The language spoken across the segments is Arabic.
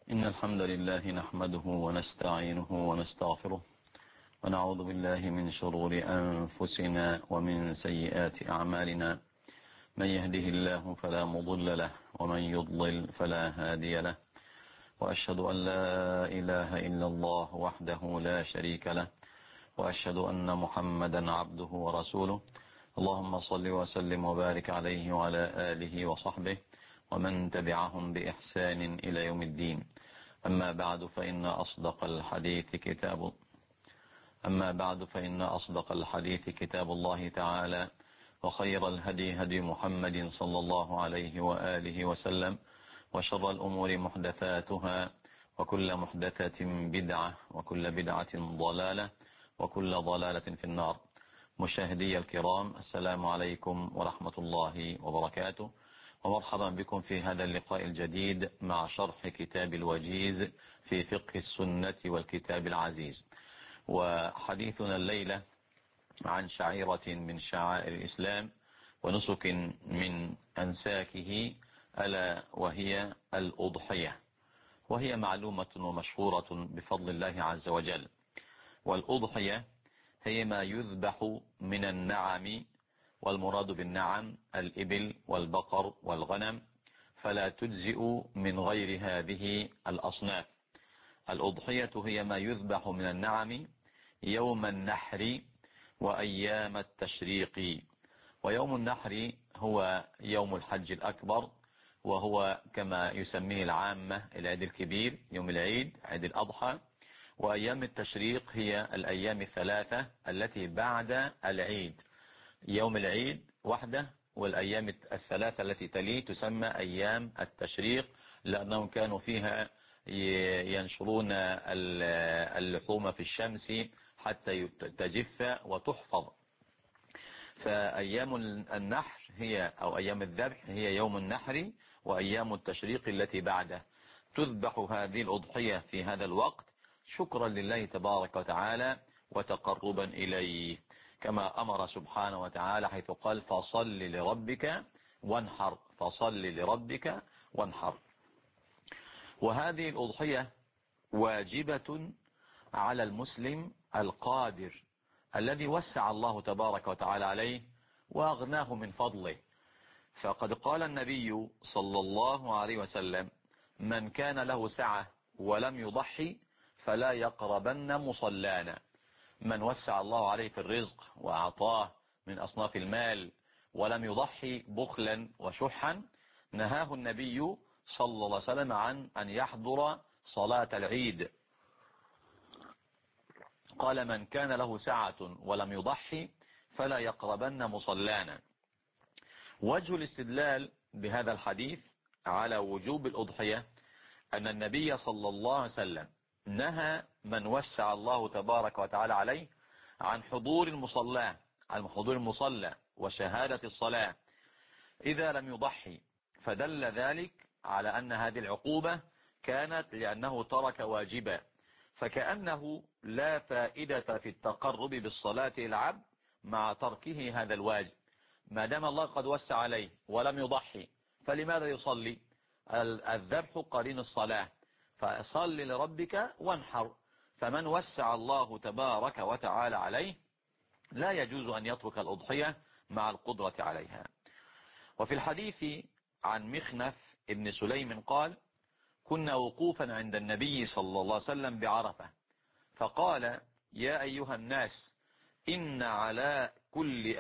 إن الحمد لله نحمده ونستعينه ونستغفره ونعوذ بالله من شرور أنفسنا ومن سيئات أعمالنا. من يهده الله فلا مضل له ومن يضلل فلا هادي له، وأشهد أن لا إله إلا الله وحده لا شريك له، وأشهد أن محمدا عبده ورسوله. اللهم صل وسلم وبارك عليه وعلى آله وصحبه ومن تبعهم بإحسان إلى يوم الدين. أما بعد فإن أصدق الحديث كتاب الله تعالى، وخير الهدي هدي محمد صلى الله عليه وآله وسلم، وشر الأمور محدثاتها، وكل محدثة بدعة، وكل بدعة ضلالة، وكل ضلالة في النار. مشاهدي الكرام، السلام عليكم ورحمة الله وبركاته، ومرحبا بكم في هذا اللقاء الجديد مع شرح كتاب الوجيز في فقه السنة والكتاب العزيز. وحديثنا الليلة عن شعيرة من شعائر الإسلام ونسك من أنساكه، ألا وهي الأضحية، وهي معلومة ومشهورة بفضل الله عز وجل. والأضحية هي ما يذبح من النعم، والمراد بالنعم الإبل والبقر والغنم، فلا تجزئ من غير هذه الأصناف. الأضحية هي ما يذبح من النعم يوم النحر وأيام التشريق. ويوم النحر هو يوم الحج الأكبر، وهو كما يسميه العامة العيد الكبير، يوم العيد، عيد الأضحى. وأيام التشريق هي الأيام الثلاثة التي بعد العيد، يوم العيد وحده والأيام الثلاثة التي تليه تسمى أيام التشريق، لأنهم كانوا فيها ينشرون اللحوم في الشمس حتى تجف وتحفظ. فأيام النحر هي أو أيام الذبح هي يوم النحر، وأيام التشريق التي بعده تذبح هذه الأضحية في هذا الوقت شكرا لله تبارك وتعالى وتقربا إليه، كما أمر سبحانه وتعالى حيث قال فصل لربك وانحر، فصل لربك وانحر. وهذه الأضحية واجبة على المسلم القادر الذي وسع الله تبارك وتعالى عليه وأغناه من فضله. فقد قال النبي صلى الله عليه وسلم: من كان له سعة ولم يضحي فلا يقربن مصلانا. من وسع الله عليه في الرزق وأعطاه من أصناف المال ولم يضحي بخلا وشحا، نهاه النبي صلى الله عليه وسلم عن أن يحضر صلاة العيد. قال: من كان له سعة ولم يضحي فلا يقربن مصلانا. وجه الاستدلال بهذا الحديث على وجوب الأضحية أن النبي صلى الله عليه وسلم نهى من وسع الله تبارك وتعالى عليه عن حضور المصلى، عن حضور المصلى وشهادة الصلاة إذا لم يضحي، فدل ذلك على أن هذه العقوبة كانت لأنه ترك واجبا، فكأنه لا فائدة في التقرب بالصلاة العبد مع تركه هذا الواجب. ما دام الله قد وسع عليه ولم يضحي فلماذا يصلي؟ الذبح قرين الصلاة، فصل لربك وانحر. فمن وسع الله تبارك وتعالى عليه لا يجوز أن يترك الأضحية مع القدرة عليها. وفي الحديث عن مخنف ابن سليم قال: كنا وقوفا عند النبي صلى الله عليه وسلم بعرفة، فقال: يا أيها الناس، إن على كل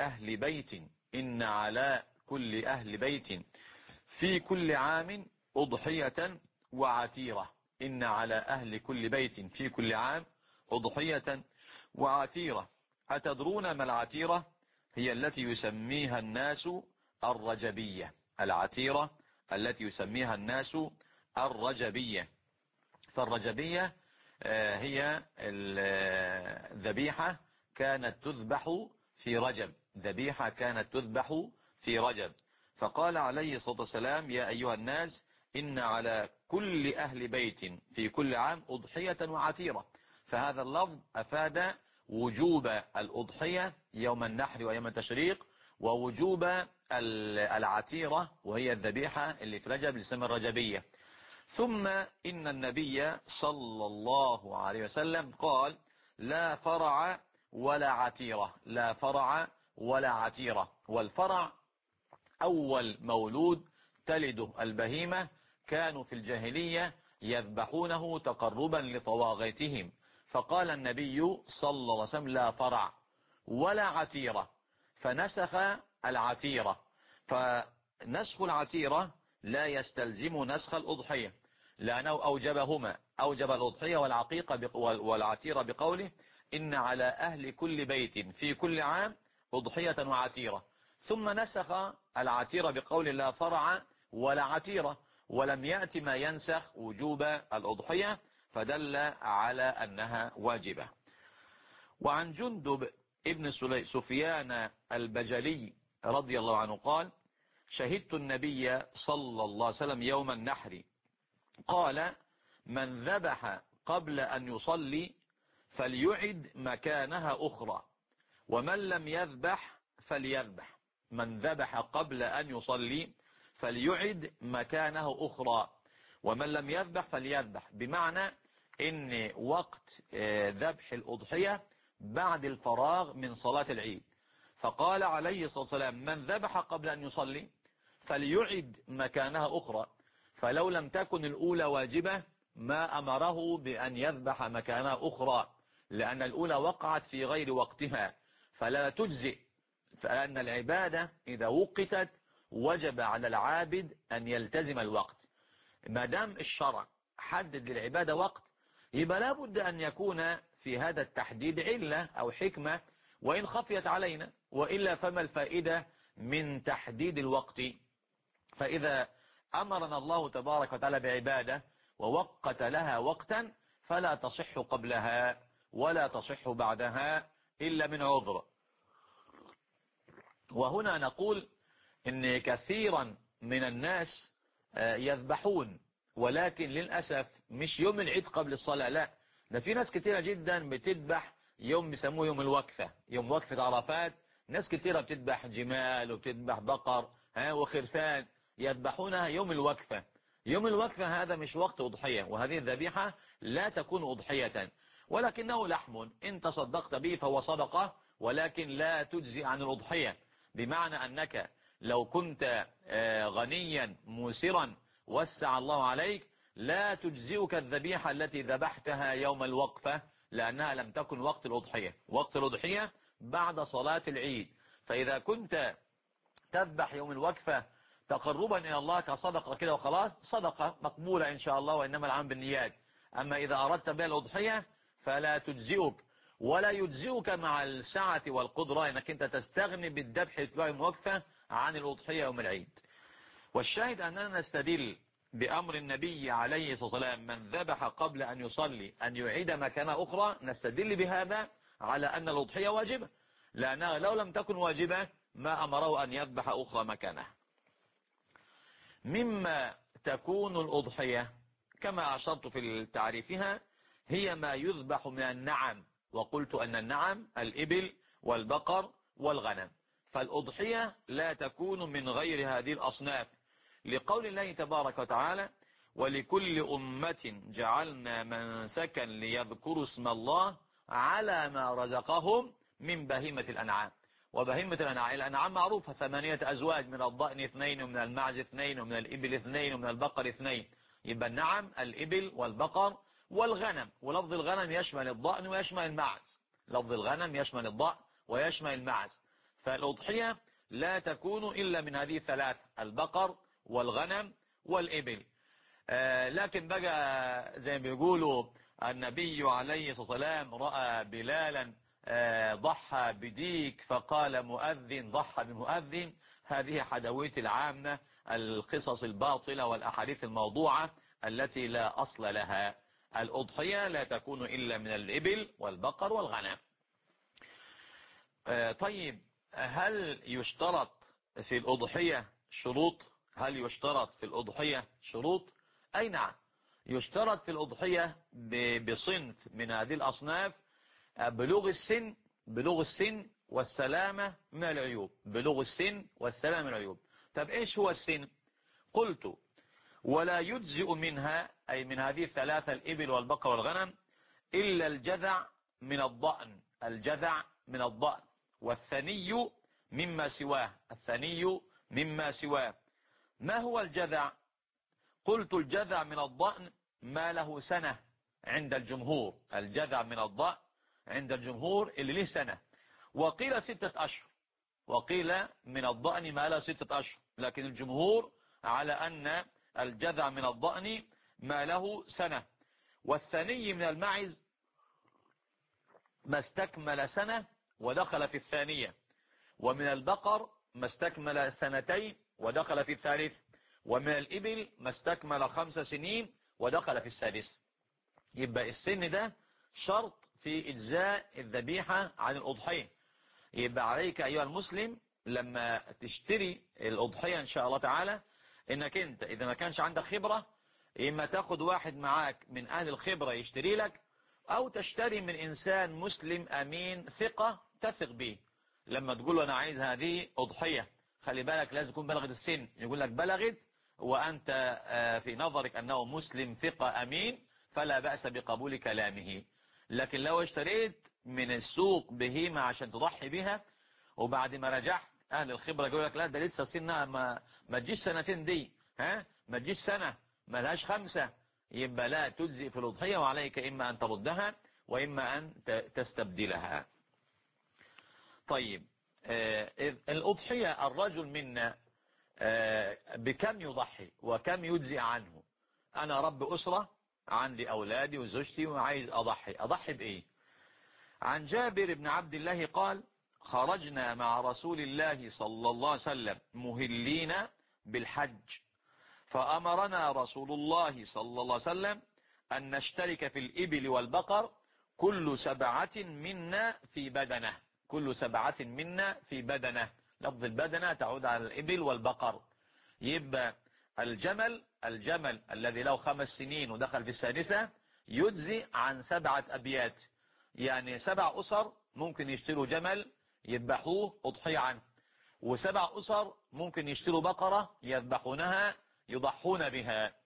أهل بيت في كل عام أضحية وعتيرة. إن على أهل كل بيت في كل عام أضحية وعتيرة. أتدرون ما العتيرة؟ هي التي يسميها الناس الرجبية. العتيرة التي يسميها الناس الرجبية. فالرجبية هي الذبيحة كانت تذبح في رجب، ذبيحة كانت تذبح في رجب. فقال عليه الصلاة والسلام: يا أيها الناس، إن على كل أهل بيت في كل عام أضحية وعتيرة. فهذا اللفظ أفاد وجوب الأضحية يوم النحر ويوم التشريق، ووجوب العتيرة وهي الذبيحة اللي في رجب لسمى الرجبية. ثم إن النبي صلى الله عليه وسلم قال: لا فرع ولا عتيرة. لا فرع ولا عتيرة. والفرع أول مولود تلده البهيمة، كانوا في الجاهلية يذبحونه تقربا لطواغيتهم، فقال النبي صلى الله عليه وسلم: لا فرع ولا عتيرة، فنسخ العتيرة. فنسخ العتيرة لا يستلزم نسخ الأضحية، لأنه أوجبهما، أوجب الأضحية والعقيقة والعتيرة بقوله: إن على أهل كل بيت في كل عام أضحية وعتيرة. ثم نسخ العتيرة بقول لا فرع ولا عتيرة، ولم يأتي ما ينسخ وجوب الأضحية، فدل على أنها واجبة. وعن جندب ابن سفيان البجلي رضي الله عنه قال: شهدت النبي صلى الله عليه وسلم يوم النحر قال: من ذبح قبل أن يصلي فليعد مكانها أخرى، ومن لم يذبح فليذبح. من ذبح قبل أن يصلي فليعد مكانه أخرى، ومن لم يذبح فليذبح، بمعنى إن وقت ذبح الأضحية بعد الفراغ من صلاة العيد. فقال عليه الصلاة والسلام: من ذبح قبل أن يصلي فليعد مكانها أخرى. فلو لم تكن الأولى واجبة ما أمره بأن يذبح مكانها أخرى، لأن الأولى وقعت في غير وقتها فلا تجزئ، فأن العبادة إذا وقتت وجب على العابد أن يلتزم الوقت. ما دام الشرع حدد للعبادة وقت، يبقى لابد أن يكون في هذا التحديد علة أو حكمة، وإن خفيت علينا، وإلا فما الفائدة من تحديد الوقت؟ فإذا أمرنا الله تبارك وتعالى بعبادة ووقت لها وقتا فلا تصح قبلها ولا تصح بعدها إلا من عذر. وهنا نقول إن كثيرا من الناس يذبحون، ولكن للأسف مش يوم العيد قبل الصلاة، لا، ده في ناس كثيرة جدا بتذبح يوم بيسموه يوم الوقفة، يوم وقفة عرفات. ناس كثيرة بتذبح جمال وبتذبح بقر وخرفان، يذبحونها يوم الوقفة. يوم الوقفة هذا مش وقت أضحية، وهذه الذبيحة لا تكون أضحية، ولكنه لحم إن تصدقت به فهو صدقة، ولكن لا تجزي عن الأضحية. بمعنى أنك لو كنت غنيا موسرا وسع الله عليك لا تجزئك الذبيحة التي ذبحتها يوم الوقفة، لأنها لم تكن وقت الأضحية. وقت الأضحية بعد صلاة العيد. فإذا كنت تذبح يوم الوقفة تقربا إلى الله كصدقة كده وخلاص، صدقة مقبولة إن شاء الله، وإنما العام بالنيات. أما إذا أردت بها الأضحية فلا تجزئك، ولا يجزئك مع السعة والقدرة أنك أنت تستغني بالذبح يوم الوقفة عن الأضحية يوم العيد. والشاهد أننا نستدل بأمر النبي عليه الصلاة والسلام: من ذبح قبل أن يصلي أن يعيد مكانة أخرى. نستدل بهذا على أن الأضحية واجبة، لأنها لو لم تكن واجبة ما أمره أن يذبح أخرى مكانها. مما تكون الأضحية كما أشرت في تعريفها هي ما يذبح من النعم، وقلت أن النعم الإبل والبقر والغنم، فالأضحية لا تكون من غير هذه الأصناف، لقول الله تبارك وتعالى: ولكل أمة جعلنا منسكا ليذكروا اسم الله على ما رزقهم من بهيمة الأنعام. وبهيمة الأنعام معروفة 8 أزواج، من الضأن 2، ومن المعز 2، ومن الإبل 2، ومن البقر 2. يبقى النعم الإبل والبقر والغنم، ولفظ الغنم يشمل الضأن ويشمل المعز. لفظ الغنم يشمل الضأن ويشمل المعز. فالأضحية لا تكون إلا من هذه الثلاث: البقر والغنم والإبل. لكن بقى زي ما بيقولوا النبي عليه الصلاة والسلام رأى بلالا ضحى بديك فقال مؤذن ضحى بمؤذن. هذه حدوية العامة، القصص الباطلة والأحاديث الموضوعة التي لا أصل لها. الأضحية لا تكون إلا من الإبل والبقر والغنم. طيب، هل يشترط في الأضحية شروط؟ هل يشترط في الأضحية شروط؟ أي نعم، يشترط في الأضحية بصنف من هذه الأصناف: بلوغ السن والسلامة من العيوب. بلوغ السن والسلامة من العيوب. طب إيش هو السن؟ قلت ولا يجزئ منها أي من هذه الثلاثة الإبل والبقر والغنم إلا الجذع من الضأن، الجذع من الضأن، والثني مما سواه، الثني مما سواه. ما هو الجذع؟ قلت الجذع من الضأن ما له سنة عند الجمهور، الجذع من الضأن عند الجمهور اللي له سنة، وقيل 6 أشهر، وقيل من الضأن ما له 6 أشهر، لكن الجمهور على أن الجذع من الضأن ما له سنة. والثني من المعز ما استكمل سنة ودخل في الثانية، ومن البقر ما استكمل 2 ودخل في الثالث، ومن الإبل ما استكمل 5 سنين ودخل في السادس. يبقى السن ده شرط في إجزاء الذبيحة عن الأضحية. يبقى عليك أيها المسلم لما تشتري الأضحية إن شاء الله تعالى إنك أنت إذا ما كانش عندك خبرة، إما تاخد واحد معاك من أهل الخبرة يشتري لك، أو تشتري من إنسان مسلم أمين ثقة تثق به. لما تقول له أنا عايز هذه أضحية، خلي بالك لازم يكون بلغت السن، يقول لك بلغت وأنت في نظرك أنه مسلم ثقة أمين فلا بأس بقبول كلامه. لكن لو اشتريت من السوق بهيمة عشان تضحي بها وبعد ما رجعت أهل الخبرة يقول لك لا ده لسه سنها ما تجيش 2 دي، ما تجيش سنة، ما لهاش 5، يبقى لا تجزئ في الأضحية، وعليك إما أن تردها وإما أن تستبدلها. طيب الأضحية الرجل منا بكم يضحي وكم يجزئ عنه؟ أنا رب أسرة عندي أولادي وزوجتي وعايز أضحي بإيه؟ عن جابر بن عبد الله قال خرجنا مع رسول الله صلى الله عليه وسلم مهلين بالحج، فأمرنا رسول الله صلى الله عليه وسلم أن نشترك في الإبل والبقر كل 7 منا في بدنه، كل 7 منا في بدنه. لفظ البدنه تعود على الإبل والبقر. يبقى الجمل الذي له 5 سنين ودخل في السادسة يجزي عن 7 أبيات، يعني 7 أسر ممكن يشتروا جمل يذبحوه أضحية عنه، و7 أسر ممكن يشتروا بقرة يذبحونها يضحون بها.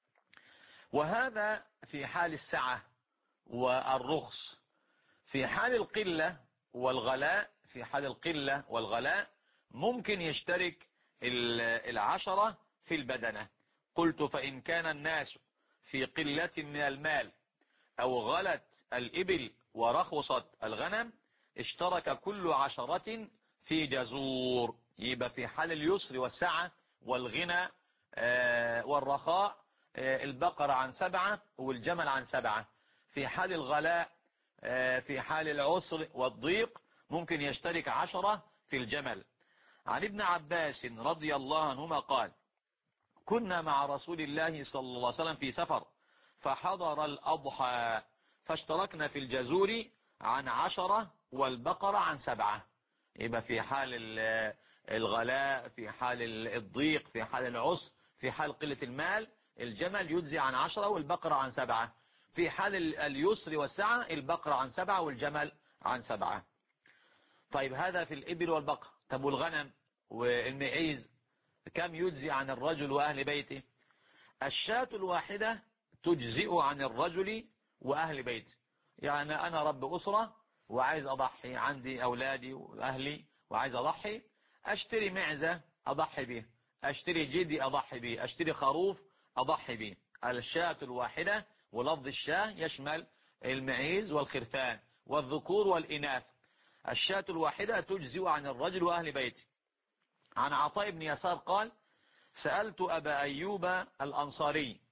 وهذا في حال السعة والرخص. في حال القلة والغلاء، في حال القلة والغلاء ممكن يشترك 10 في البدنة. قلت فإن كان الناس في قلة من المال أو غلت الإبل ورخصت الغنم اشترك كل 10 في جزور. يبقى في حال اليسر والسعة والغنى والرخاء البقر عن 7 والجمل عن 7. في حال الغلاء في حال العسر والضيق ممكن يشترك 10 في الجمل. عن ابن عباس رضي الله عنهما قال كنا مع رسول الله صلى الله عليه وسلم في سفر فحضر الأضحى فاشتركنا في الجزور عن 10 والبقرة عن 7. يبقى في حال الغلاء، في حال الضيق، في حال العسر، في حال قلة المال الجمل يجزي عن 10 والبقرة عن 7. في حال اليسر والسعة البقرة عن 7 والجمل عن 7. طيب هذا في الإبل والبقر. طب والغنم والمعيز كم يجزي عن الرجل وأهل بيته؟ الشاة الواحدة تجزئ عن الرجل وأهل بيته. يعني أنا رب أسرة وعايز أضحي، عندي أولادي وأهلي وعايز أضحي، أشتري معزة أضحي به، أشتري جدي أضحي به، أشتري خروف أضحي به. الشاة الواحدة، ولفظ الشاة يشمل المعيز والخرفان والذكور والإناث. الشاة الواحدة تجزئ عن الرجل وأهل بيته. عن عطاء بن يسار قال سألت أبا أيوب الأنصاري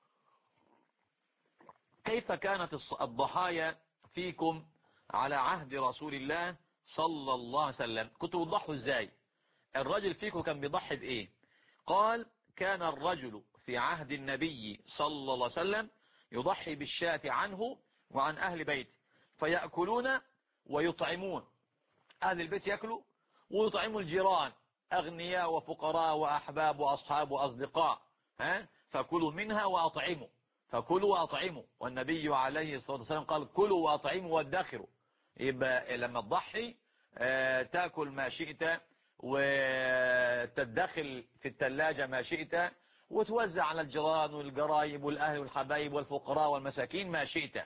كيف كانت الضحايا فيكم على عهد رسول الله صلى الله عليه وسلم؟ كنتوا بتضحوا ازاي؟ الرجل فيكم كان بيضحي بإيه؟ قال كان الرجل في عهد النبي صلى الله عليه وسلم يضحي بالشاة عنه وعن أهل بيته فيأكلون ويطعمون. أهل البيت يأكلوا ويطعموا الجيران، أغنياء وفقراء وأحباب وأصحاب وأصدقاء، فكلوا منها وأطعموا، فكلوا وأطعموا. والنبي عليه الصلاة والسلام قال كلوا وأطعموا وادخروا. يبقى لما تضحي تأكل ما شئت وتدخل في الثلاجة ما شئت وتوزع على الجيران والقرايب والأهل والحبايب والفقراء والمساكين ما شئت.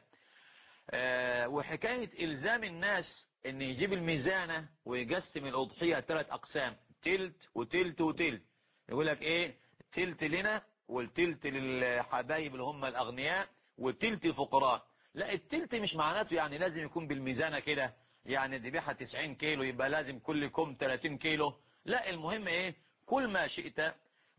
وحكاية إلزام الناس ان يجيب الميزانة ويقسم الأضحية 3 أقسام، تلت وتلت وتلت. يقول لك ايه، تلت لنا والتلت للحبايب اللي هم الأغنياء والتلت الفقراء. لا، التلت مش معناته يعني لازم يكون بالميزانة كده، يعني ذبيحة 90 كيلو يبقى لازم كل كوم 30 كيلو. لا، المهم ايه، كل ما شئت،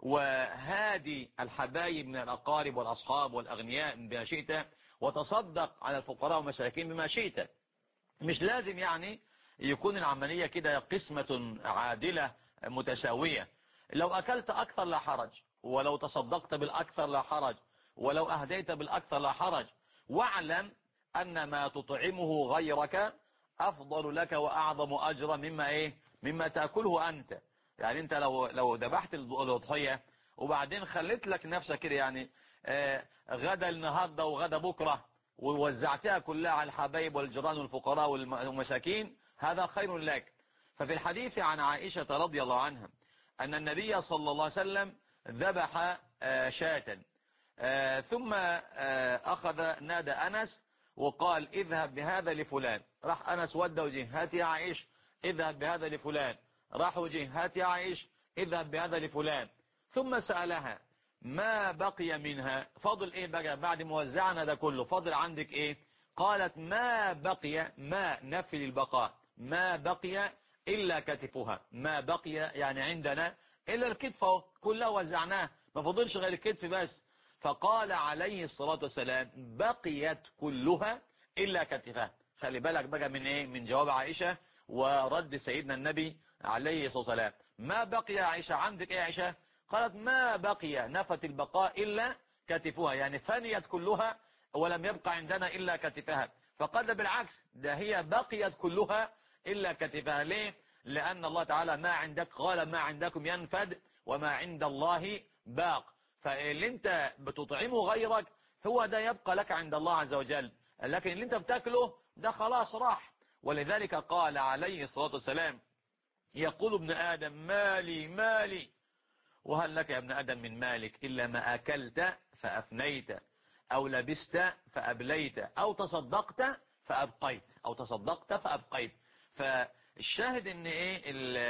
وهادي الحبايب من الأقارب والأصحاب والأغنياء بما شئت، وتصدق على الفقراء والمساكين بما شئت. مش لازم يعني يكون العملية كده قسمة عادلة متساوية. لو أكلت أكثر لا حرج، ولو تصدقت بالأكثر لا حرج، ولو أهديت بالأكثر لا حرج. واعلم أن ما تطعمه غيرك أفضل لك وأعظم أجرا مما تأكله أنت. يعني أنت لو ذبحت الأضحية وبعدين خليت لك نفسك كده، يعني غدا النهاردة وغدا بكرة، ووزعتها كلها على الحبايب والجيران والفقراء والمساكين، هذا خير لك. ففي الحديث عن عائشة رضي الله عنها أن النبي صلى الله عليه وسلم ذبح شاة، ثم أخذ نادى أنس وقال اذهب بهذا لفلان. راح أنس ودى وجه، هات يا عائشة اذهب بهذا لفلان. راح وجه، هات يا عائشة اذهب بهذا لفلان. ثم سألها ما بقي منها، فضل ايه بقى بعد موزعنا ده كله، فضل عندك ايه؟ قالت ما بقي، ما نفي البقاء، ما بقي إلا كتفها. ما بقي يعني عندنا إلا الكتف، كلها وزعناه، ما فضلش غير الكتف بس. فقال عليه الصلاة والسلام بقيت كلها إلا كتفها. خلي بالك بقى من ايه، من جواب عائشة ورد سيدنا النبي عليه الصلاة والسلام. ما بقي يا عائشة، عندك ايه يا عائشة؟ قالت ما بقي، نفت البقاء إلا كتفها، يعني فنيت كلها ولم يبقى عندنا إلا كتفها. فقال بالعكس، ده هي بقيت كلها إلا كتفها. ليه؟ لأن الله تعالى ما عندك، قال ما عندكم ينفد وما عند الله باق. فاللي انت بتطعمه غيرك هو ده يبقى لك عند الله عز وجل، لكن اللي انت بتاكله ده خلاص راح. ولذلك قال عليه الصلاة والسلام يقول ابن آدم مالي مالي، وهل لك يا ابن آدم من مالك إلا ما أكلت فأفنيت، أو لبست فأبليت، أو تصدقت فأبقيت، أو تصدقت فأبقيت. فالشاهد ان ايه،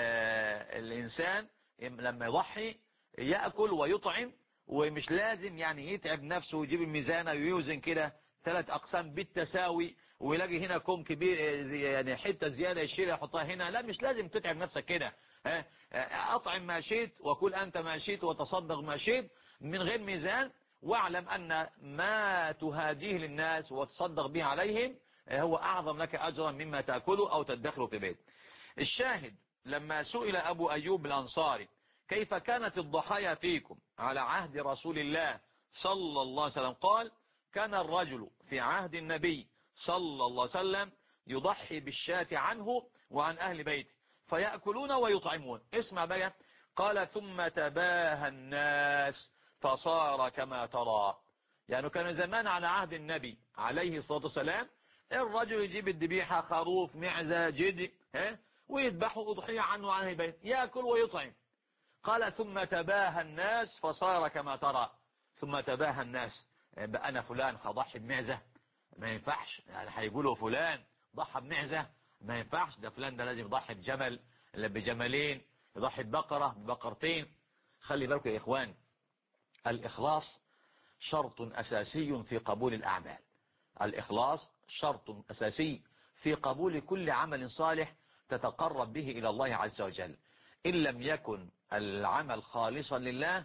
الإنسان لما يضحي يأكل ويطعم، ومش لازم يعني يتعب نفسه ويجيب الميزانة ويوزن كده 3 أقسام بالتساوي ويلاقي هنا كوم كبير يعني حتة زيادة يشيلها يحطها هنا. لا، مش لازم تتعب نفسك كده. أطعم ما شئت وكل أنت ما شئت وتصدق ما شئت من غير ميزان، واعلم أن ما تهاديه للناس وتصدق به عليهم هو أعظم لك أجرا مما تأكله أو تدخره في بيت. الشاهد لما سئل أبو أيوب الأنصاري كيف كانت الضحايا فيكم على عهد رسول الله صلى الله عليه وسلم، قال كان الرجل في عهد النبي صلى الله عليه وسلم يضحي بالشاة عنه وعن أهل بيته فيأكلون ويطعمون. اسمع بقى، قال ثم تباهى الناس فصار كما ترى. يعني كان زمان على عهد النبي عليه الصلاة والسلام الرجل يجيب الذبيحة خروف معزة جدي ويذبحوا أضحية عنه وعن أهل بيته يأكل ويطعم. قال ثم تباهى الناس فصار كما ترى. ثم تباهى الناس، أنا فلان هضحي بمعزة، ما ينفعش. يعني هيقولوا فلان ضحى بمعزة، ما ينفعش. ده فلان ده لازم يضحي بجمل، بجملين، يضحي ببقرة، ببقرتين. خلي بالكم يا إخوان، الإخلاص شرط أساسي في قبول الأعمال. الإخلاص شرط أساسي في قبول كل عمل صالح تتقرب به إلى الله عز وجل. إن لم يكن العمل خالصا لله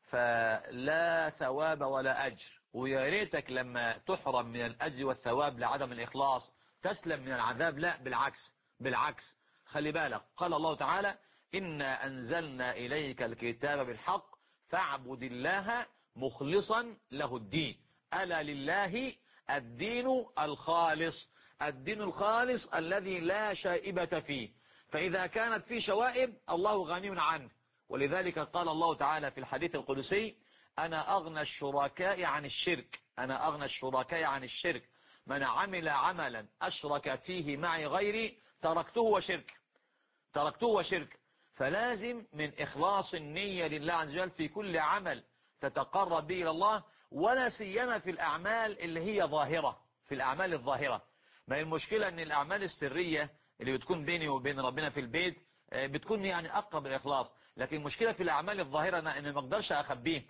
فلا ثواب ولا أجر. ويا ريتك لما تحرم من الأجر والثواب لعدم الإخلاص تسلم من العذاب. لا، بالعكس بالعكس. خلي بالك، قال الله تعالى إنا أنزلنا إليك الكتاب بالحق فاعبد الله مخلصا له الدين. ألا لله الدين الخالص، الدين الخالص الذي لا شائبة فيه. فإذا كانت فيه شوائب الله غني عنه. ولذلك قال الله تعالى في الحديث القدسي أنا أغنى الشركاء عن الشرك، أنا أغنى الشركاء عن الشرك، من عمل عملا أشرك فيه معي غيري تركته وشرك، تركته وشرك. فلازم من إخلاص النية لله عز وجل في كل عمل تتقرب به إلى الله، ولا سيما في الأعمال اللي هي ظاهرة، في الأعمال الظاهرة. ما هي المشكلة ان الأعمال السرية اللي بتكون بيني وبين ربنا في البيت بتكون يعني أقرب الإخلاص، لكن المشكلة في الأعمال الظاهرة ان ما اقدرش أخبيه.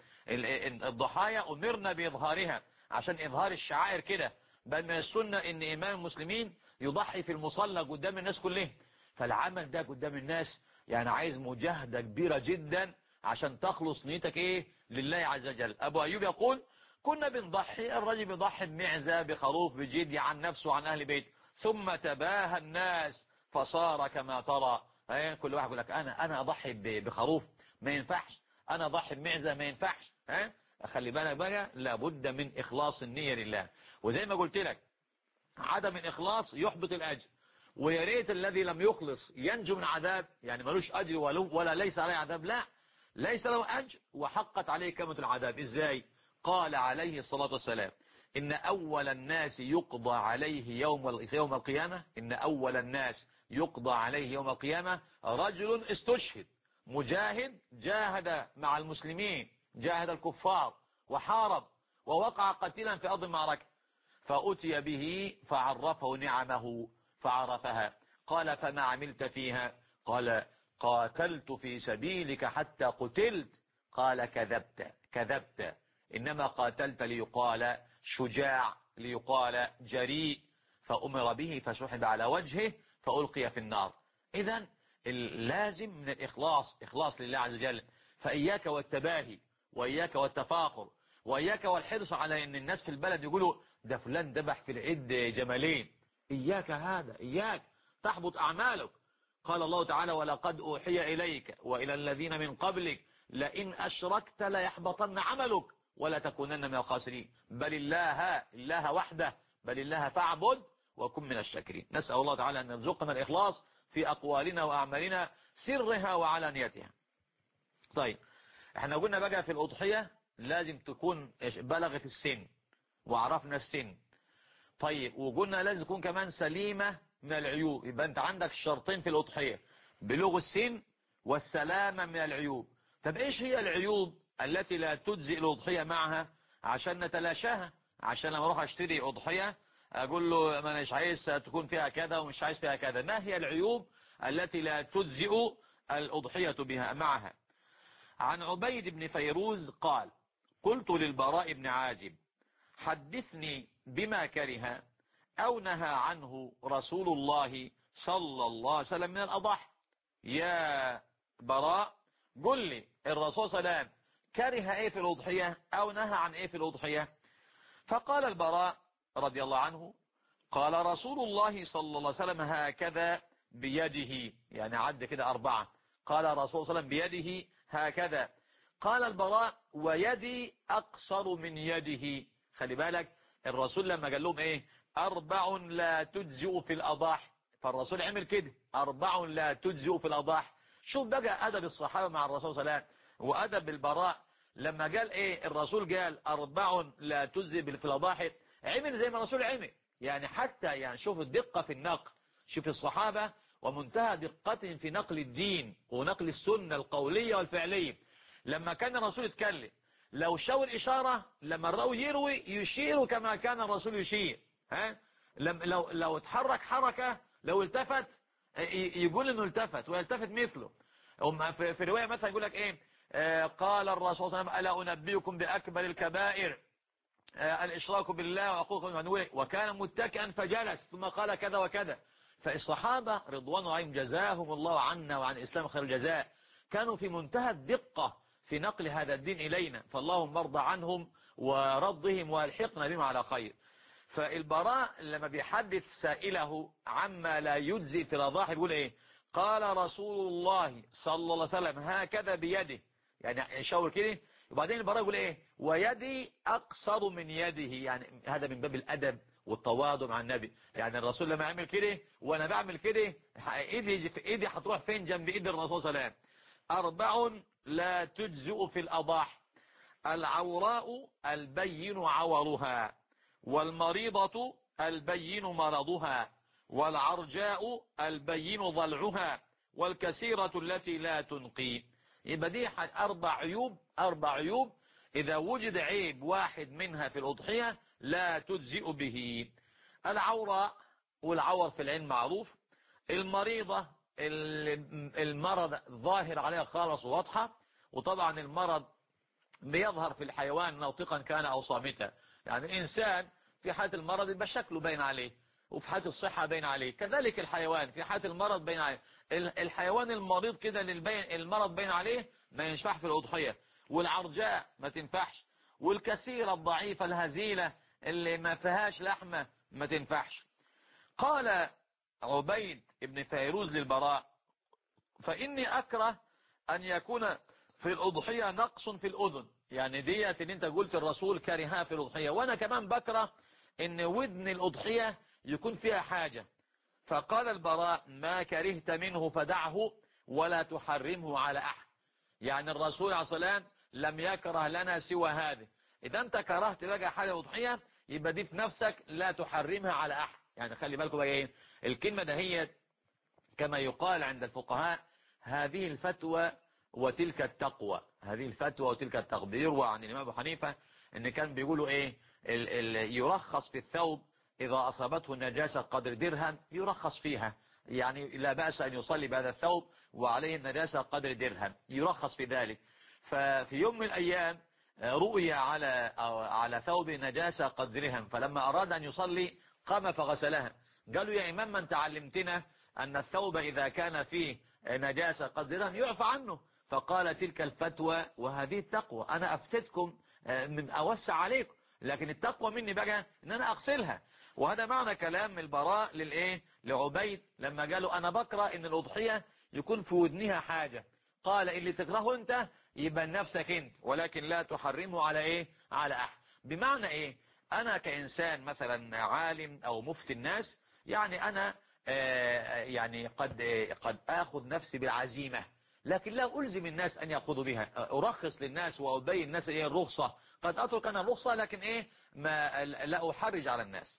الضحايا أمرنا بإظهارها عشان إظهار الشعائر كده، بل من السنة ان إمام المسلمين يضحي في المصلى قدام الناس كلهم. فالعمل ده قدام الناس يعني عايز مجاهدة كبيرة جدا عشان تخلص نيتك ايه لله عز وجل. ابو ايوب يقول كنا بنضحي، الرجل بيضحي بمعزة بخروف بجدي عن نفسه وعن اهل بيت، ثم تباهى الناس فصار كما ترى. كل واحد يقول لك انا اضحي بخروف ما ينفعش، انا اضحي بمعزة ما ينفعش. خلي بالك بقى، لابد من اخلاص النية لله. وزي ما قلت لك عدم الإخلاص يحبط الأجر، ويا ريت الذي لم يخلص ينجو من عذاب، يعني ملوش أجر ولا ليس عليه عذاب، لا، ليس له أجر وحقت عليه كلمة العذاب. إزاي؟ قال عليه الصلاة والسلام إن أول الناس يقضى عليه يوم القيامة، إن أول الناس يقضى عليه يوم القيامة رجل استشهد مجاهد جاهد مع المسلمين، جاهد الكفار وحارب ووقع قتيلا في أرض المعركة، فأتي به فعرفه نعمه فعرفها. قال فما عملت فيها؟ قال قاتلت في سبيلك حتى قتلت. قال كذبت، إنما قاتلت ليقال شجاع، ليقال جريء. فأمر به فسحب على وجهه فألقي في النار. إذن اللازم من الإخلاص إخلاص لله عز وجل. فإياك والتباهي، وإياك والتفاخر، وإياك والحرص على أن الناس في البلد يقولوا ده فلان ذبح في العيد جمالين. إياك هذا، إياك تحبط أعمالك. قال الله تعالى ولقد أوحي إليك وإلى الذين من قبلك لئن أشركت ليحبطن عملك ولا تكونن من الخاسرين. بل الله وحده، بل الله فاعبد وكن من الشاكرين. نسأل الله تعالى أن يرزقنا الإخلاص في أقوالنا وأعمالنا سرها وعلانيتها. طيب احنا قلنا بقى في الأضحية لازم تكون بلغت السن وعرفنا السن. طيب وقلنا لازم تكون كمان سليمة من العيوب. يبقى انت عندك شرطين في الأضحية، بلوغ السن والسلامة من العيوب. طب ايش هي العيوب التي لا تجزئ الأضحية معها عشان نتلاشاها؟ عشان لما اروح اشتري أضحية اقول له ما مش عايز تكون فيها كذا ومش عايز فيها كذا. ما هي العيوب التي لا تجزئ الأضحية بها معها؟ عن عبيد بن فيروز قال قلت للبراء بن عازب حدثني بما كره أو نهى عنه رسول الله صلى الله عليه وسلم من الأضحى. يا براء قل لي الرسول صلى الله عليه وسلم كره ايه في الأضحية أو نهى عن ايه في الأضحية؟ فقال البراء رضي الله عنه قال رسول الله صلى الله عليه وسلم هكذا بيده، يعني عد كده 4. قال الرسول صلى الله عليه وسلم بيده هكذا. قال البراء ويدي أقصر من يده. خلي بالك الرسول لما قال لهم ايه 4 لا تجزئ في الأضاحي، فالرسول عمل كده 4 لا تجزئ في الأضاحي. شوف بقى أدب الصحابة مع الرسول صلى الله عليه وسلم وأدب البراء لما قال ايه الرسول قال 4 لا تجزئ في الأضاحي، عمل زي ما الرسول عمل. يعني حتى يعني شوف الدقة في النقل، شوف الصحابة ومنتهى دقتهم في نقل الدين ونقل السنة القولية والفعلية. لما كان الرسول يتكلم لو شاور إشارة لما الراوي يروي يشير كما كان الرسول يشير. لو اتحرك حركة لو التفت يقول انه التفت ويلتفت مثله. في رواية مثلا يقول لك ايه قال الرسول صلى الله عليه وسلم ألا أنبئكم بأكبر الكبائر الإشراك بالله وعقوق المنوي، وكان متكئا فجلس ثم قال كذا وكذا. فالصحابة رضوان عليهم جزاهم الله عنا وعن الإسلام خير الجزاء كانوا في منتهى الدقة في نقل هذا الدين إلينا، فاللهم ارضى عنهم ورضهم والحقنا بهم على خير. فالبراء لما بيحدث سائله عما لا يجزي في الأضاحي بيقول ايه قال رسول الله صلى الله عليه وسلم هكذا بيده، يعني يشاور كده. وبعدين البراء يقول ايه ويدي أقصر من يده، يعني هذا من باب الأدب والتواضع مع النبي. يعني الرسول لما عمل كده وانا بعمل كده ايدي هتروح فين جنب ايد الرسول صلى الله عليه وسلم. 4 لا تجزئ في الأضاحي العوراء البين عورها، والمريضة البين مرضها، والعرجاء البين ضلعها، والكثيرة التي لا تنقي. يبقى دي 4 عيوب إذا وجد عيب واحد منها في الأضحية لا تجزئ به. العورة، والعور في العين معروف، المريضة المرض ظاهر عليها خالص وواضحة، وطبعا المرض بيظهر في الحيوان ناطقا كان أو صامتا. يعني الإنسان في حالة المرض يبقى شكله باين عليه، وفي حالة الصحة باين عليه، كذلك الحيوان في حالة المرض باين عليه. الحيوان المريض كده اللي المرض باين عليه ما ينفع في الأضحية، والعرجاء ما تنفعش، والكثيرة الضعيفة الهزيلة اللي ما فيهاش لحمة ما تنفعش. قال عبيد بن فيروز للبراء: فإني أكره أن يكون في الأضحية نقص في الأذن. يعني ديت اللي انت قلت الرسول كرهها في الأضحية، وانا كمان بكره ان ودن الأضحية يكون فيها حاجة. فقال البراء: ما كرهت منه فدعه ولا تحرمه على أحد. يعني الرسول عليه الصلاة والسلام لم يكره لنا سوى هذا. إذا أنت كرهت بقى حاجة الأضحية يبقى دي في نفسك لا تحرمها على أحد. يعني خلي بالكم بقى ايه الكلمة ده، هي كما يقال عند الفقهاء هذه الفتوى وتلك التقوى. هذه الفتوى وتلك التقوى. يروى عن الإمام أبو حنيفة ان كان بيقولوا ايه يرخص في الثوب إذا أصابته النجاسة قدر درهم يرخص فيها. يعني لا بأس أن يصلي بهذا الثوب وعليه النجاسة قدر درهم، يرخص في ذلك. ففي يوم من الأيام رؤي على ثوب نجاسة قدر درهم، فلما أراد أن يصلي قام فغسلها. قالوا: يا إمام من تعلمتنا أن الثوب إذا كان فيه نجاسة قدر درهم يعفى عنه. فقال: تلك الفتوى وهذه التقوى، أنا أفتتكم من أوسع عليكم، لكن التقوى مني بقى ان انا اغسلها. وهذا معنى كلام البراء لعبيد لما قالوا: انا بكره ان الاضحية يكون في ودنها حاجة. قال: اللي تكرهه انت يبقى نفسك انت، ولكن لا تحرمه على ايه على احد. بمعنى ايه؟ انا كانسان مثلا عالم او مفتي الناس، يعني انا يعني قد اخذ نفسي بالعزيمة، لكن لا ألزم الناس أن يأخذوا بها. أرخص للناس وأبين الناس إيه الرخصة، قد أترك أنا الرخصة لكن إيه ما لا أحرج على الناس.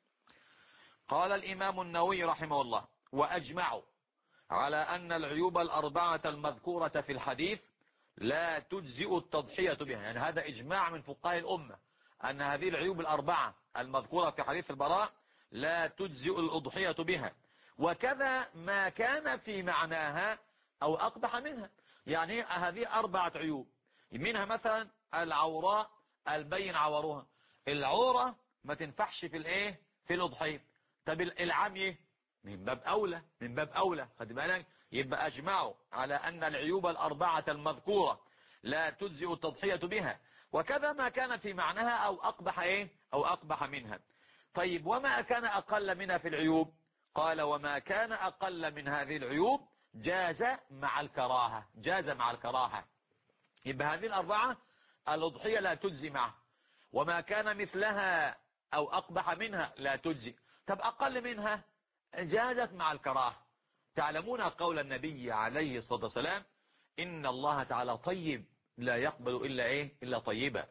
قال الإمام النووي رحمه الله: وأجمعوا على أن العيوب الأربعة المذكورة في الحديث لا تجزئ التضحية بها. يعني هذا إجماع من فقهاء الأمة أن هذه العيوب الأربعة المذكورة في حديث البراء لا تجزئ الأضحية بها، وكذا ما كان في معناها أو أقبح منها. يعني هذه 4 عيوب، منها مثلا العوراء البين عورها. العورة ما تنفعش في الايه في الأضحية. طب العمي من باب أولى، من باب أولى، خد بالك. يبقى أجمعوا على أن العيوب ال4 المذكورة لا تجزئ التضحية بها، وكذا ما كان في معناها أو أقبح أو أقبح منها. طيب وما كان أقل منها في العيوب؟ قال: وما كان أقل من هذه العيوب جاز مع الكراهة. جاز مع الكراهة. يبقى هذه 4 الأضحية لا تجزي معه. وما كان مثلها أو أقبح منها لا تجزي. طب أقل منها جازت مع الكراهة. تعلمون قول النبي عليه الصلاة والسلام: إن الله تعالى طيب لا يقبل إلا إلا طيبا.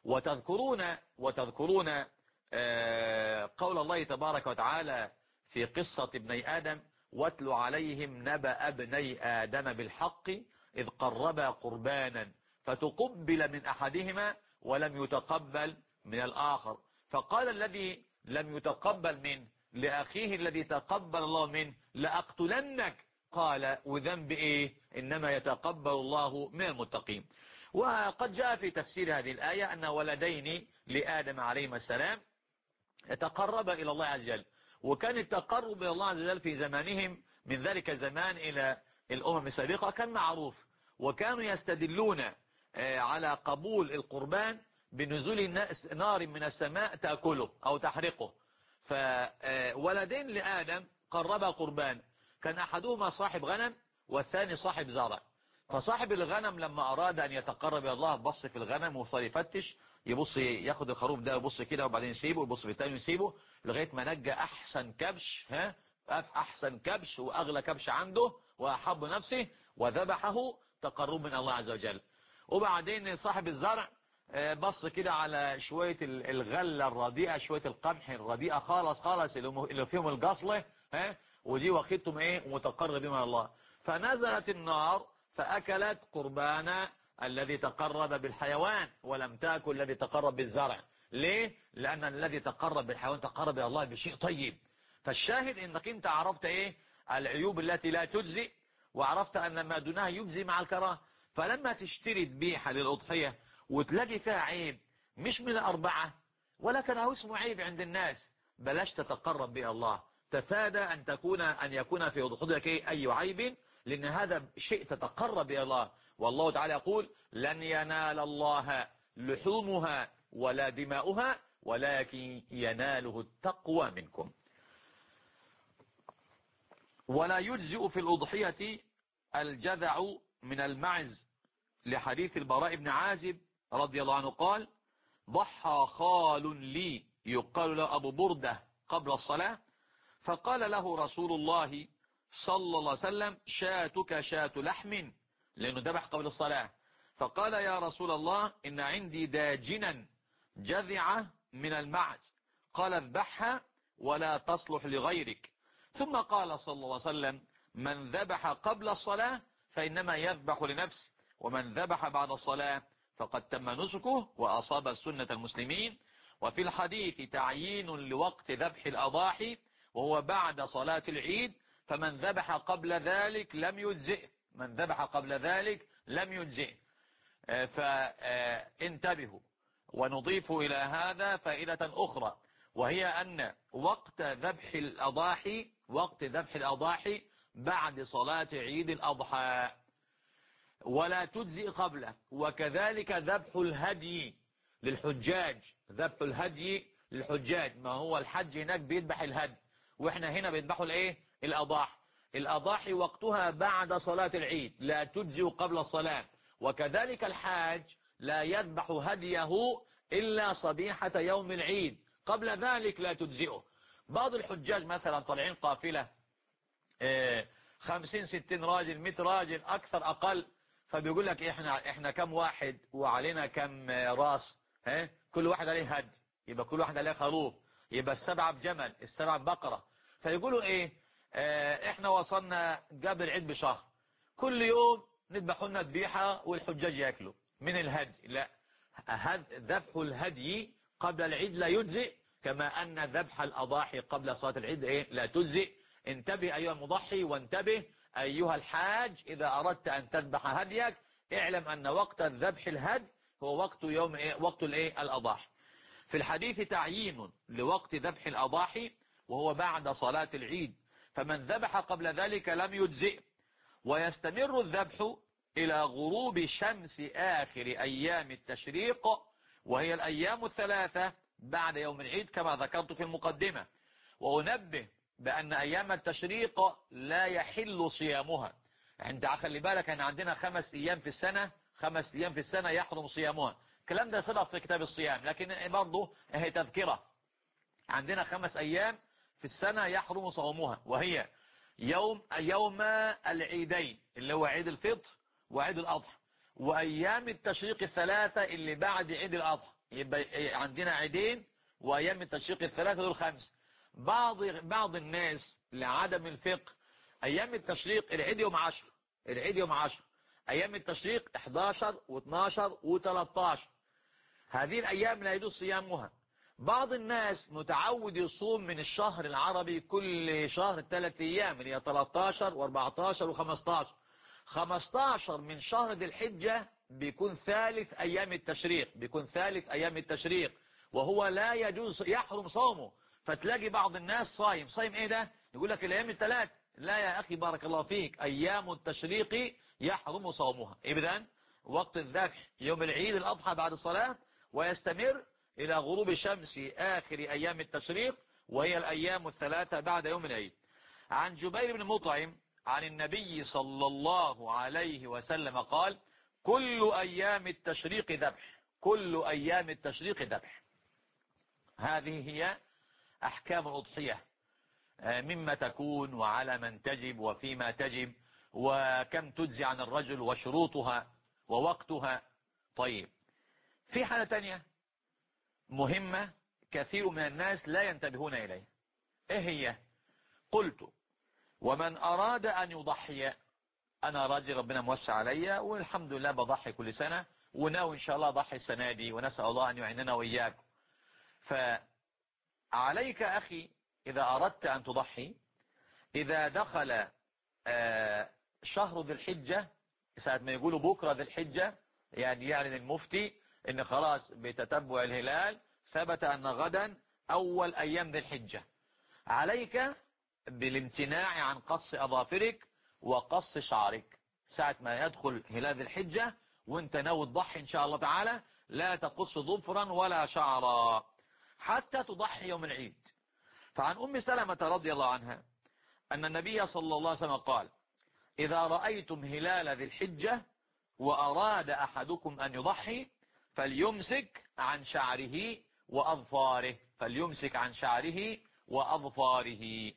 وتذكرون قول الله تبارك وتعالى في قصة ابني آدم: واتل عليهم نبأ ابني آدم بالحق إذ قربا قربانا فتقبل من أحدهما ولم يتقبل من الآخر. فقال الذي لم يتقبل منه لأخيه الذي تقبل الله منه: لأقتلنك. قال: وذنب إيه؟ إنما يتقبل الله من المتقين. وقد جاء في تفسير هذه الآية أن ولدين لآدم عليهما السلام تقرب إلى الله عز وجل، وكان التقرب إلى الله عز وجل في زمانهم من ذلك الزمان إلى الأمم السابقة كان معروف، وكانوا يستدلون على قبول القربان بنزول نار من السماء تأكله أو تحرقه. فولدين لآدم قربا قربان، كان أحدهما صاحب غنم والثاني صاحب زرع. فصاحب الغنم لما أراد أن يتقرب إلى الله بص في الغنم وصار يفتش، يبص ياخد الخروف ده يبص كده وبعدين يسيبه، يبص في الثاني يسيبه، لغاية ما نجى أحسن كبش، أحسن كبش وأغلى كبش عنده وأحب نفسه وذبحه تقرب من الله عز وجل. وبعدين صاحب الزرع بص كده على شوية الغلة الرديئة، شوية القمح الرديئة خالص خالص اللي فيهم القصلة، ودي واخدتم متقرب من الله. فنزلت النار فأكلت قربان الذي تقرب بالحيوان ولم تأكل الذي تقرب بالزرع. ليه؟ لأن الذي تقرب بالحيوان تقرب إلى الله بشيء طيب. فالشاهد انك انت عرفت ايه العيوب التي لا تجزي، وعرفت ان ما دونها يجزي مع الكراهه. فلما تشتري ذبيحه للأضحية وتلاقي فيها عيب مش من الأربعة ولكن هو اسمه عيب عند الناس، بلاش تتقرب به الله. تفادى أن يكون في أضحيتك أي عيب، لأن هذا شيء تتقرب إلى الله. والله تعالى يقول لن ينال الله لحومها ولا دماؤها ولكن يناله التقوى منكم. ولا يجزئ في الأضحية الجذع من المعز، لحديث البراء بن عازب رضي الله عنه قال ضحى خال لي يقال له أبو بردة قبل الصلاة، فقال له رسول الله صلى الله عليه وسلم شاتك شات لحم، لأنه ذبح قبل الصلاة. فقال يا رسول الله إن عندي داجنا جذعة من المعز، قال اذبحها ولا تصلح لغيرك. ثم قال صلى الله عليه وسلم من ذبح قبل الصلاة فإنما يذبح لنفسه، ومن ذبح بعد الصلاة فقد تم نسكه وأصاب سنة المسلمين. وفي الحديث تعيين لوقت ذبح الأضاحي وهو بعد صلاة العيد، فمن ذبح قبل ذلك لم يجزئ، من ذبح قبل ذلك لم يجزئ. فانتبهوا. ونضيف إلى هذا فائدة أخرى، وهي أن وقت ذبح الأضاحي بعد صلاة عيد الأضحى ولا تجزئ قبله. وكذلك ذبح الهدي للحجاج، ذبح الهدي للحجاج، ما هو الحج هناك بيذبح الهدي واحنا هنا بيذبحوا الايه الأضاحي. الأضاحي وقتها بعد صلاة العيد لا تجزئ قبل الصلاة. وكذلك الحاج لا يذبح هديه إلا صبيحة يوم العيد، قبل ذلك لا تجزئه. بعض الحجاج مثلا طالعين قافلة 50-60 راجل 100 راجل أكثر أقل، فبيقول لك احنا كم واحد وعلينا كم راس، كل واحد عليه هدي، يبقى كل واحد عليه خروف، يبقى السبعة بجمل السبعة ببقرة. فيقولوا احنا وصلنا قبل العيد بشهر، كل يوم نذبحوا لنا ذبيحة والحجاج ياكلوا من الهدي. لا، ذبح الهدي قبل العيد لا يجزئ، كما أن ذبح الأضاحي قبل صلاة العيد لا تجزئ. انتبه أيها المضحي، وانتبه أيها الحاج، إذا أردت أن تذبح هديك اعلم أن وقت ذبح الهدي هو وقت وقت الأضاحي. في الحديث تعيين لوقت ذبح الأضاحي وهو بعد صلاة العيد، فمن ذبح قبل ذلك لم يجزئ. ويستمر الذبح إلى غروب شمس آخر أيام التشريق، وهي الأيام الثلاثة بعد يوم العيد كما ذكرت في المقدمة. وأنبه بأن أيام التشريق لا يحل صيامها. انت خلي بالك أن عندنا 5 أيام في السنة، 5 أيام في السنة يحرم صيامها. الكلام ده سبق في كتاب الصيام، لكن برضه هي تذكرة. عندنا 5 أيام في السنة يحرم صومها، وهي يوم العيدين اللي هو عيد الفطر وعيد الأضحى، وأيام التشريق الثلاثة اللي بعد عيد الأضحى. يبقى عندنا عيدين وأيام التشريق الثلاثة دول 5. بعض الناس لعدم الفقه أيام التشريق العيد يوم 10، العيد يوم 10، أيام التشريق 11 و12 و13، هذه الأيام لا يجوز صيامها. بعض الناس متعود يصوم من الشهر العربي كل شهر 3 أيام، اللي هي 13 و14 و15. 15 من شهر ذي الحجة بيكون ثالث أيام التشريق، بيكون ثالث أيام التشريق، وهو لا يجوز يحرم صومه. فتلاقي بعض الناس صايم ايه ده، يقول لك الأيام الثلاث. لا يا أخي بارك الله فيك، أيام التشريق يحرم صومها. إذن وقت الذبح يوم العيد الأضحى بعد الصلاة، ويستمر إلى غروب شمس آخر أيام التشريق، وهي الأيام الثلاثة بعد يوم العيد. عن جبير بن مطعم عن النبي صلى الله عليه وسلم قال كل أيام التشريق ذبح، كل أيام التشريق ذبح. هذه هي أحكام الأضحية، مما تكون وعلى من تجب وفيما تجب وكم تجزي عن الرجل وشروطها ووقتها. طيب، في حالة تانية مهمة كثير من الناس لا ينتبهون إليها، إيه هي؟ قلت ومن أراد أن يضحي انا راجل ربنا موسع عليا والحمد لله بضحي كل سنة، وناوي ان شاء الله اضحي السنة دي، ونسأل الله ان يعيننا واياكم. فعليك اخي اذا اردت ان تضحي، اذا دخل شهر ذي الحجة، ساعة ما يقولوا بكرة ذي الحجة، يعني يعلن المفتي ان خلاص بتتبع الهلال ثبت ان غدا اول ايام ذي الحجة، عليك بالامتناع عن قص اظافرك وقص شعرك. ساعة ما يدخل هلال ذي الحجة وانت ناوي تضحي ان شاء الله تعالى، لا تقص ظفرا ولا شعرا حتى تضحي يوم العيد. فعن ام سلمة رضي الله عنها ان النبي صلى الله عليه وسلم قال: اذا رأيتم هلال ذي الحجة واراد احدكم ان يضحي فليمسك عن شعره واظفاره، فليمسك عن شعره واظفاره.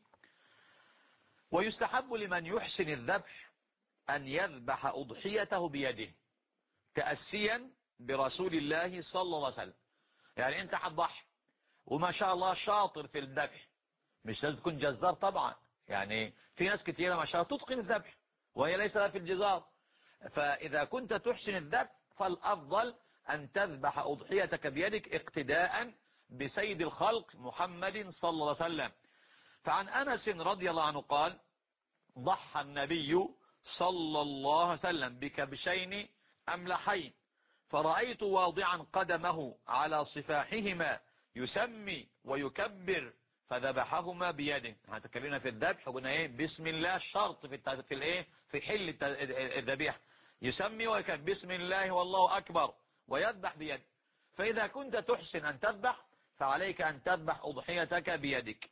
ويستحب لمن يحسن الذبح ان يذبح اضحيته بيده تأسيا برسول الله صلى الله عليه وسلم. يعني انت هتضحي وما شاء الله شاطر في الذبح، مش لازم تكون جزار طبعا، يعني في ناس كتيرة ما شاء الله تتقن الذبح وهي ليس لها في الجزار. فإذا كنت تحسن الذبح فالأفضل أن تذبح أضحيتك بيدك اقتداء بسيد الخلق محمد صلى الله عليه وسلم. فعن أنس رضي الله عنه قال: ضحى النبي صلى الله عليه وسلم بكبشين أملحين، فرأيت واضعا قدمه على صفاحهما يسمي ويكبر فذبحهما بيده. هتكلمنا في الذبح قلنا ايه؟ بسم الله الشرط في الايه؟ في حل الذبيحه، يسمي ويكبر بسم الله والله اكبر ويذبح بيده. فاذا كنت تحسن ان تذبح فعليك ان تذبح اضحيتك بيدك،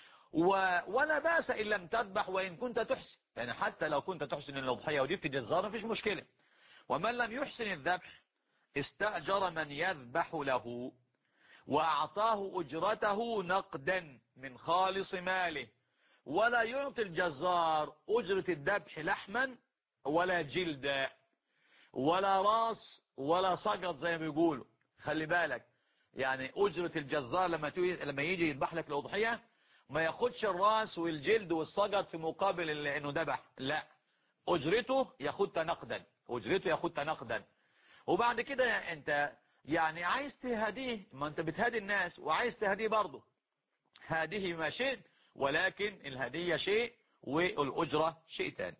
ولا باس ان لم تذبح وان كنت تحسن، يعني حتى لو كنت تحسن الاضحيه ودي بتجزار مفيش مشكله. ومن لم يحسن الذبح استأجر من يذبح له وأعطاه أجرته نقدا من خالص ماله، ولا يعطي الجزار أجرة الذبح لحما ولا جلدا ولا راس ولا سقط زي ما بيقولوا. خلي بالك، يعني أجرة الجزار لما يجي يذبح لك الأضحية ما ياخدش الراس والجلد والسقط في مقابل انه ذبح، لا، أجرته ياخدها نقدا، أجرته ياخدها نقدا. وبعد كده انت يعني عايز تهديه، ما انت بتهدي الناس وعايز تهديه برضه، هذه ما شئت، ولكن الهدية شيء والأجرة شيء تاني.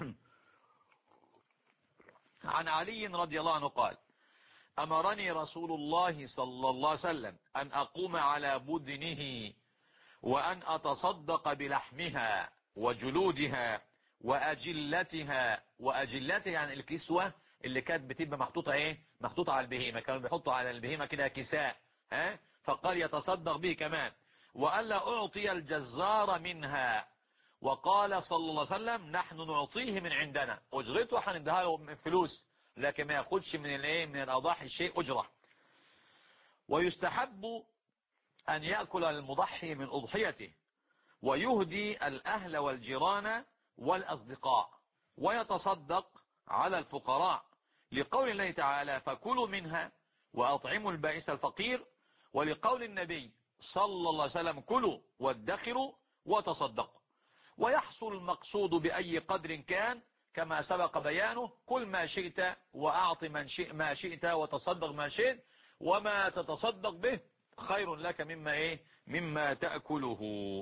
عن علي رضي الله عنه قال: أمرني رسول الله صلى الله عليه وسلم أن أقوم على بدنه وأن أتصدق بلحمها وجلودها وأجلتها. وأجلتها يعني الكسوة اللي كانت بتبقى محطوطة ايه؟ محطوطة على البهيمة، كانوا بيحطوا على البهيمة كده كساء، فقال يتصدق به كمان. وألا أعطي الجزار منها، وقال صلى الله عليه وسلم: نحن نعطيه من عندنا، أجرته هنديها له من فلوس، لكن ما ياخدش من الايه؟ من الأضاحي شيء أجرة. ويستحب أن يأكل المضحي من أضحيته ويهدي الأهل والجيران والأصدقاء ويتصدق على الفقراء، لقول الله تعالى: فكلوا منها وأطعموا البائس الفقير، ولقول النبي صلى الله عليه وسلم: كلوا وادخروا وتصدقوا. ويحصل المقصود بأي قدر كان كما سبق بيانه: كل ما شئت وأعط من شئ ما شئت وتصدق ما شئت، وما تتصدق به خير لك مما ايه؟ مما تأكله.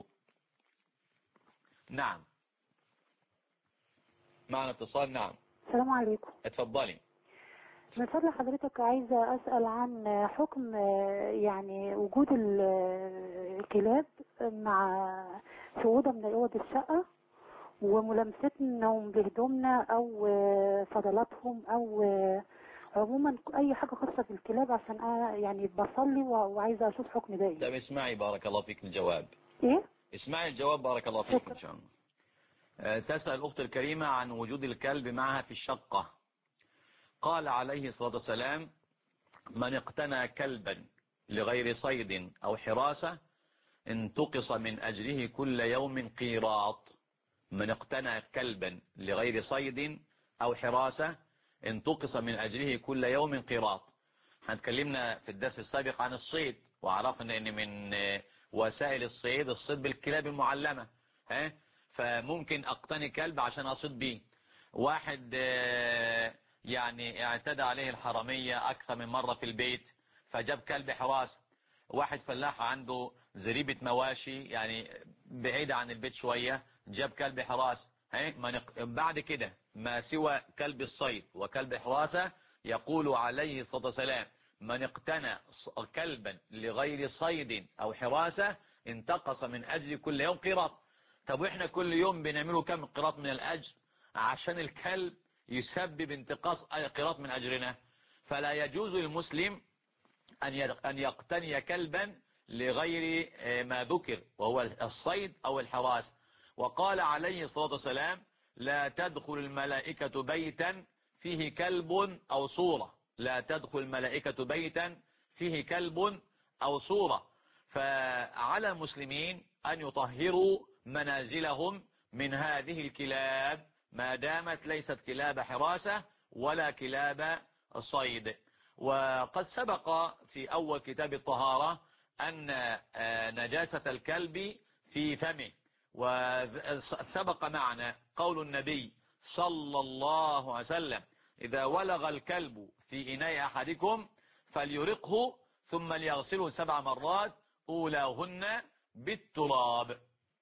نعم، معنا اتصال. نعم، السلام عليكم. اتفضلي. من فضل حضرتك عايزة أسأل عن حكم يعني وجود الكلاب مع في أوضة من أوض الشقة، وملامستهم بهدومنا أو فضلاتهم أو عموما أي حاجة خاصة بالكلاب، عشان يعني بصلي وعايزة أشوف حكم ده إيه. طب اسمعي بارك الله فيك الجواب. إيه؟ اسمعي الجواب بارك الله فيك إن شاء الله. تسأل الأخت الكريمة عن وجود الكلب معها في الشقة. قال عليه الصلاة والسلام: من اقتنى كلبا لغير صيد أو حراسة انتقص من أجره كل يوم قيراط. من اقتنى كلبا لغير صيد أو حراسة انتقص من أجره كل يوم قيراط. هنتكلمنا في الدرس السابق عن الصيد، وعرفنا ان من وسائل الصيد بالكلاب المعلمة، فممكن اقتني كلب عشان اصيد بيه. واحد يعني اعتدى عليه الحرامية أكثر من مرة في البيت فجاب كلب حراسة. واحد فلاح عنده زريبة مواشي يعني بعيدة عن البيت شوية، جاب كلب حراسة. بعد كده ما سوى كلب الصيد وكلب حراسة يقول عليه الصلاة والسلام من اقتنى كلبا لغير صيد أو حراسة انتقص من أجل كل يوم قيراط. طب واحنا كل يوم بنعمله كم قيراط من الأجر عشان الكلب يسبب انتقاص قيراط من أجرنا؟ فلا يجوز للمسلم أن يقتني كلبا لغير ما ذكر وهو الصيد أو الحراس. وقال عليه الصلاة والسلام لا تدخل الملائكة بيتا فيه كلب أو صورة، لا تدخل الملائكة بيتا فيه كلب أو صورة. فعلى المسلمين أن يطهروا منازلهم من هذه الكلاب ما دامت ليست كلاب حراسة ولا كلاب صيد. وقد سبق في أول كتاب الطهارة أن نجاسة الكلب في فمه، وسبق معنا قول النبي صلى الله عليه وسلم إذا ولغ الكلب في إناء أحدكم فليرقه ثم ليغسله 7 مرات أولاهن بالتراب.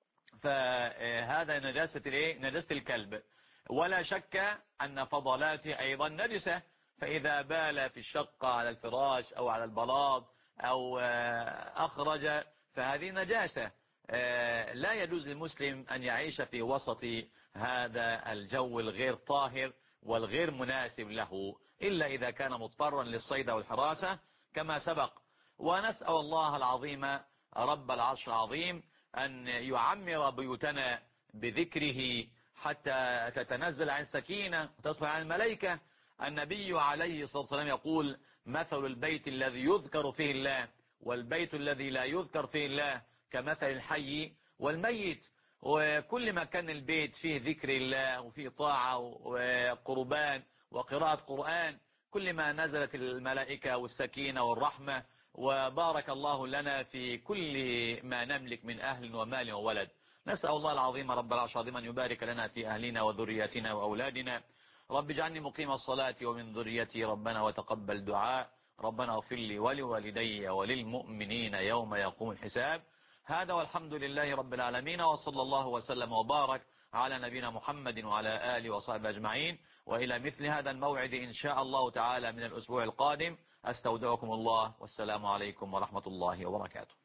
فهذا نجاسة الكلب. ولا شك أن فضلاته أيضا نجسة، فإذا بال في الشقة على الفراش أو على البلاط أو أخرج فهذه نجاسة. لا يجوز للمسلم أن يعيش في وسط هذا الجو الغير طاهر والغير مناسب له إلا إذا كان مضطرا للصيد والحراسة كما سبق. ونسأل الله العظيم رب العرش العظيم أن يعمر بيوتنا بذكره حتى تتنزل عن سكينة وتصبح عن الملائكة. النبي عليه الصلاة والسلام يقول مثل البيت الذي يذكر فيه الله والبيت الذي لا يذكر فيه الله كمثل الحي والميت. وكل ما كان البيت فيه ذكر الله وفيه طاعة وقربان وقراءة قرآن كل ما نزلت الملائكة والسكينة والرحمة وبارك الله لنا في كل ما نملك من أهل ومال وولد. نسأل الله العظيم رب العرش العظيم أن يبارك لنا في أهلنا وذرياتنا وأولادنا. رب اجعلني مقيم الصلاة ومن ذريتي ربنا وتقبل دعاء. ربنا اغفر لي ولوالدي وللمؤمنين يوم يقوم الحساب. هذا والحمد لله رب العالمين، وصلى الله وسلم وبارك على نبينا محمد وعلى آله وصحبه أجمعين. وإلى مثل هذا الموعد إن شاء الله تعالى من الأسبوع القادم أستودعكم الله، والسلام عليكم ورحمة الله وبركاته.